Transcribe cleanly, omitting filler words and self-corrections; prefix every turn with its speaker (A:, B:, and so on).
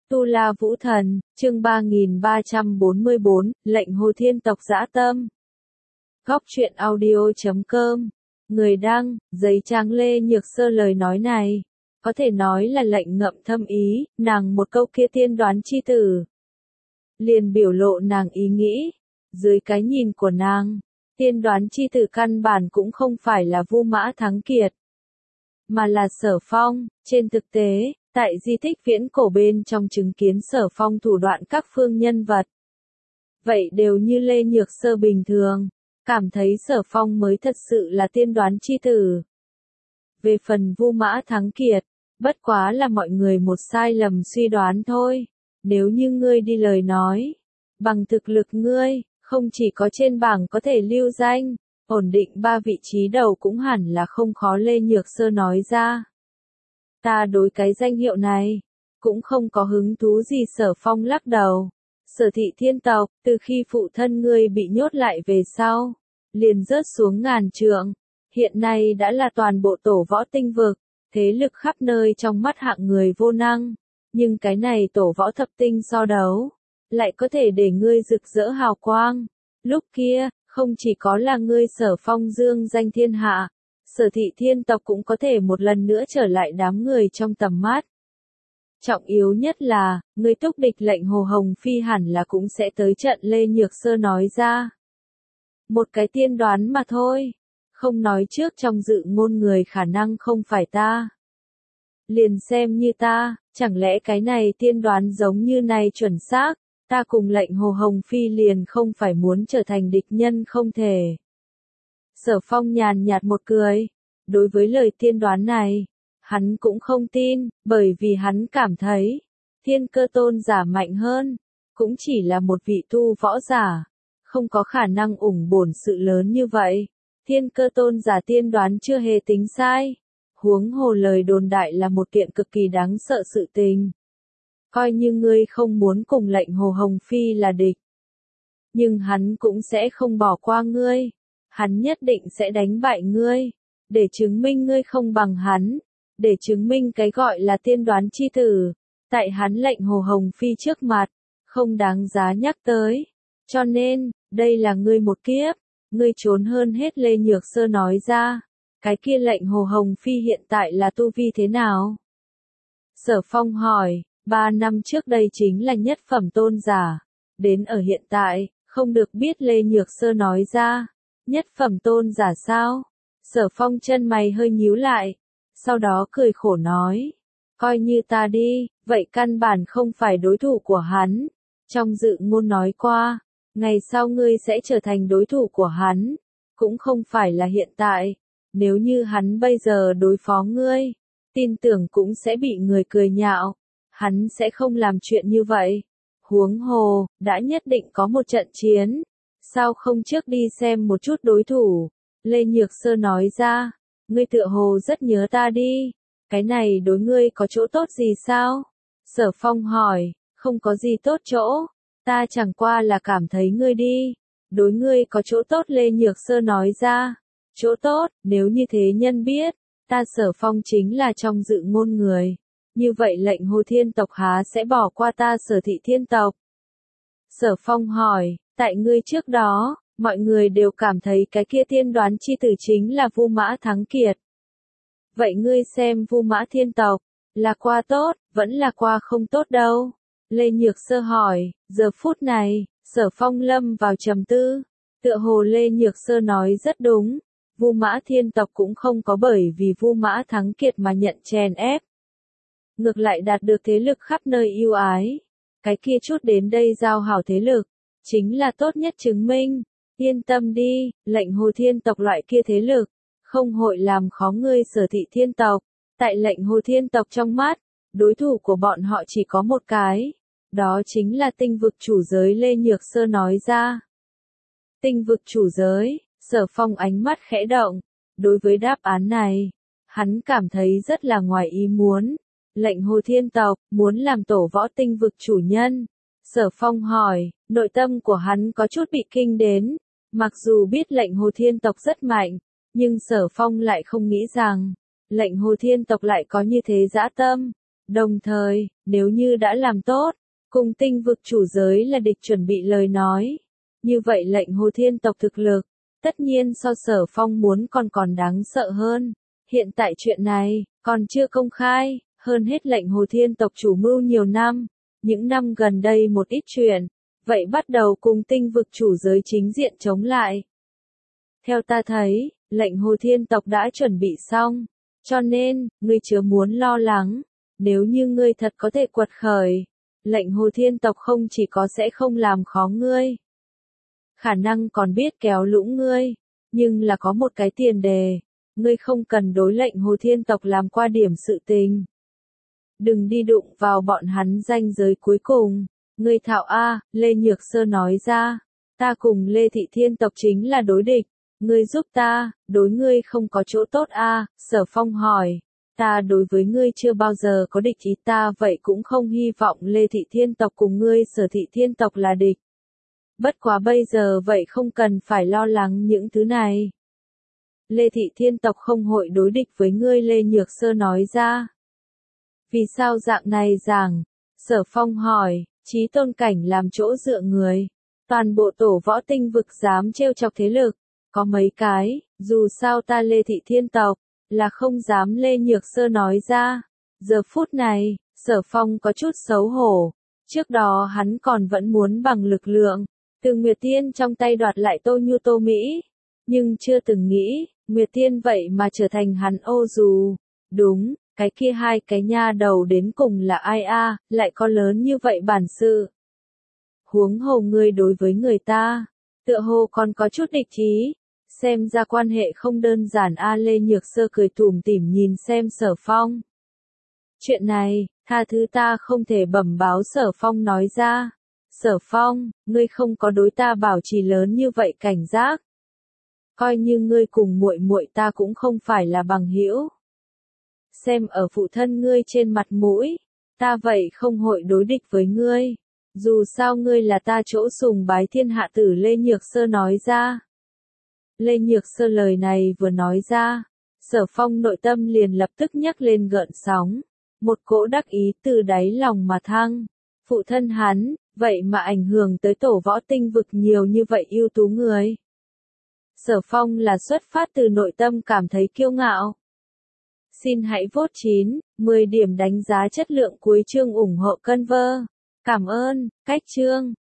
A: Tu La Vũ Thần, chương 3344, lệnh Hồ Thiên tộc dã tâm. Góc truyện audio.com. Người đăng, giấy trang Lê Nhược Sơ lời nói này, có thể nói là lệnh ngậm thâm ý, nàng một câu kia tiên đoán chi tử. Liền biểu lộ nàng ý nghĩ, dưới cái nhìn của nàng, tiên đoán chi tử căn bản cũng không phải là Vu Mã Thắng Kiệt, mà là Sở Phong. Trên thực tế, tại di tích viễn cổ bên trong chứng kiến Sở Phong thủ đoạn các phương nhân vật. Vậy đều như Lê Nhược Sơ bình thường, cảm thấy Sở Phong mới thật sự là tiên đoán chi tử. Về phần Vu Mã Thắng Kiệt, bất quá là mọi người một sai lầm suy đoán thôi. Nếu như ngươi đi lời nói, bằng thực lực ngươi, không chỉ có trên bảng có thể lưu danh, ổn định 3 vị trí đầu cũng hẳn là không khó. Lê Nhược Sơ nói ra. Ta đối cái danh hiệu này, cũng không có hứng thú gì. Sở Phong lắc đầu. Sở Thị Thiên tộc, từ khi phụ thân ngươi bị nhốt lại về sau, liền rớt xuống ngàn trượng, hiện nay đã là toàn bộ tổ võ tinh vực, thế lực khắp nơi trong mắt hạng người vô năng, nhưng cái này tổ võ thập tinh so đấu, lại có thể để ngươi rực rỡ hào quang. Lúc kia, không chỉ có là ngươi Sở Phong dương danh thiên hạ, Sở Thị Thiên tộc cũng có thể một lần nữa trở lại đám người trong tầm mắt. Trọng yếu nhất là, ngươi túc địch lệnh Hồ Hồng Phi hẳn là cũng sẽ tới trận. Lê Nhược Sơ nói ra. Một cái tiên đoán mà thôi, không nói trước trong dự ngôn người khả năng không phải ta. Liền xem như ta, chẳng lẽ cái này tiên đoán giống như này chuẩn xác, ta cùng lệnh Hồ Hồng Phi liền không phải muốn trở thành địch nhân không thể. Sở Phong nhàn nhạt một cười, đối với lời tiên đoán này, hắn cũng không tin, bởi vì hắn cảm thấy, Thiên Cơ tôn giả mạnh hơn, cũng chỉ là một vị tu võ giả, không có khả năng ủng bổn sự lớn như vậy. Thiên Cơ tôn giả tiên đoán chưa hề tính sai, huống hồ lời đồn đại là một kiện cực kỳ đáng sợ sự tình. Coi như ngươi không muốn cùng lệnh Hồ Hồng Phi là địch, nhưng hắn cũng sẽ không bỏ qua ngươi, hắn nhất định sẽ đánh bại ngươi, để chứng minh ngươi không bằng hắn. Để chứng minh cái gọi là tiên đoán chi tử, tại hắn lệnh Hồ Hồng Phi trước mặt, không đáng giá nhắc tới. Cho nên, đây là ngươi một kiếp, ngươi trốn hơn hết. Lê Nhược Sơ nói ra, cái kia lệnh Hồ Hồng Phi hiện tại là tu vi thế nào? Sở Phong hỏi, 3 năm trước đây chính là nhất phẩm tôn giả, đến ở hiện tại, không được biết. Lê Nhược Sơ nói ra, nhất phẩm tôn giả sao? Sở Phong chân mày hơi nhíu lại. Sau đó cười khổ nói, coi như ta đi, vậy căn bản không phải đối thủ của hắn. Trong dự ngôn nói qua, ngày sau ngươi sẽ trở thành đối thủ của hắn, cũng không phải là hiện tại. Nếu như hắn bây giờ đối phó ngươi, tin tưởng cũng sẽ bị người cười nhạo. Hắn sẽ không làm chuyện như vậy. Huống hồ, đã nhất định có một trận chiến, sao không trước đi xem một chút đối thủ? Lê Nhược Sơ nói ra. Ngươi tựa hồ rất nhớ ta đi, cái này đối ngươi có chỗ tốt gì sao? Sở Phong hỏi, không có gì tốt chỗ, ta chẳng qua là cảm thấy ngươi đi, đối ngươi có chỗ tốt. Lê Nhược Sơ nói ra, chỗ tốt, nếu như thế nhân biết, ta Sở Phong chính là trong dự ngôn người, như vậy lệnh Hồ Thiên tộc há sẽ bỏ qua ta Sở Thị Thiên tộc? Sở Phong hỏi, tại ngươi trước đó, mọi người đều cảm thấy cái kia tiên đoán chi tử chính là Vu Mã Thắng Kiệt. Vậy ngươi xem Vu Mã Thiên tộc, là qua tốt, vẫn là qua không tốt đâu? Lê Nhược Sơ hỏi. Giờ phút này, Sở Phong lâm vào trầm tư. Tựa hồ Lê Nhược Sơ nói rất đúng, Vu Mã Thiên tộc cũng không có bởi vì Vu Mã Thắng Kiệt mà nhận chèn ép. Ngược lại đạt được thế lực khắp nơi yêu ái. Cái kia chút đến đây giao hảo thế lực, chính là tốt nhất chứng minh. Yên tâm đi, lệnh Hồ Thiên tộc loại kia thế lực, không hội làm khó ngươi Sở Thị Thiên tộc. Tại lệnh Hồ Thiên tộc trong mắt, đối thủ của bọn họ chỉ có một cái, đó chính là tinh vực chủ giới. Lê Nhược Sơ nói ra. Tinh vực chủ giới, Sở Phong ánh mắt khẽ động. Đối với đáp án này, hắn cảm thấy rất là ngoài ý muốn. Lệnh Hồ Thiên tộc, muốn làm tổ võ tinh vực chủ nhân. Sở Phong hỏi, nội tâm của hắn có chút bị kinh đến. Mặc dù biết lệnh Hồ Thiên tộc rất mạnh, nhưng Sở Phong lại không nghĩ rằng, lệnh Hồ Thiên tộc lại có như thế dã tâm. Đồng thời, nếu như đã làm tốt, cùng tinh vực chủ giới là địch chuẩn bị lời nói. Như vậy lệnh Hồ Thiên tộc thực lực, tất nhiên so Sở Phong muốn còn đáng sợ hơn. Hiện tại chuyện này, còn chưa công khai, hơn hết lệnh Hồ Thiên tộc chủ mưu nhiều năm. Những năm gần đây một ít chuyện, vậy bắt đầu cùng tinh vực chủ giới chính diện chống lại. Theo ta thấy, lệnh Hồ Thiên tộc đã chuẩn bị xong, cho nên, ngươi chớ muốn lo lắng, nếu như ngươi thật có thể quật khởi, lệnh Hồ Thiên tộc không chỉ có sẽ không làm khó ngươi, khả năng còn biết kéo lũng ngươi, nhưng là có một cái tiền đề, ngươi không cần đối lệnh Hồ Thiên tộc làm qua điểm sự tình. Đừng đi đụng vào bọn hắn ranh giới cuối cùng. Ngươi thạo A, Lê Nhược Sơ nói ra, ta cùng Lê Thị Thiên tộc chính là đối địch, ngươi giúp ta, đối ngươi không có chỗ tốt A, Sở Phong hỏi, ta đối với ngươi chưa bao giờ có địch ý ta vậy cũng không hy vọng Lê Thị Thiên tộc cùng ngươi Sở Thị Thiên tộc là địch. Bất quá bây giờ vậy không cần phải lo lắng những thứ này. Lê Thị Thiên tộc không hội đối địch với ngươi Lê Nhược Sơ nói ra. Vì sao dạng này giảng? Sở Phong hỏi, chí tôn cảnh làm chỗ dựa người. Toàn bộ tổ võ tinh vực dám trêu chọc thế lực. Có mấy cái, dù sao ta Lê Thị Thiên tộc, là không dám Lê Nhược Sơ nói ra. Giờ phút này, Sở Phong có chút xấu hổ. Trước đó hắn còn vẫn muốn bằng lực lượng, từ Nguyệt Tiên trong tay đoạt lại Tô Nhu Tô Mỹ. Nhưng chưa từng nghĩ, Nguyệt Tiên vậy mà trở thành hắn ô dù. Đúng. Cái kia hai cái nha đầu đến cùng là ai a, lại có lớn như vậy bản sự. Huống hồ ngươi đối với người ta, tựa hồ còn có chút địch ý, xem ra quan hệ không đơn giản a. Lê Nhược Sơ cười tủm tỉm nhìn xem Sở Phong. Chuyện này, tha thứ ta không thể bẩm báo. Sở Phong nói ra. Sở Phong, ngươi không có đối ta bảo trì lớn như vậy cảnh giác. Coi như ngươi cùng muội muội ta cũng không phải là bằng hữu. Xem ở phụ thân ngươi trên mặt mũi, ta vậy không hội đối địch với ngươi. Dù sao ngươi là ta chỗ sùng bái thiên hạ tử. Lê Nhược Sơ nói ra. Lê Nhược Sơ lời này vừa nói ra, Sở Phong nội tâm liền lập tức nhắc lên gợn sóng. Một cỗ đắc ý từ đáy lòng mà thăng. Phụ thân hắn, vậy mà ảnh hưởng tới tổ võ tinh vực nhiều như vậy ưu tú người. Sở Phong là xuất phát từ nội tâm cảm thấy kiêu ngạo. Xin hãy vote 9, 10 điểm đánh giá chất lượng cuối chương ủng hộ Conver. Cảm ơn, cách chương.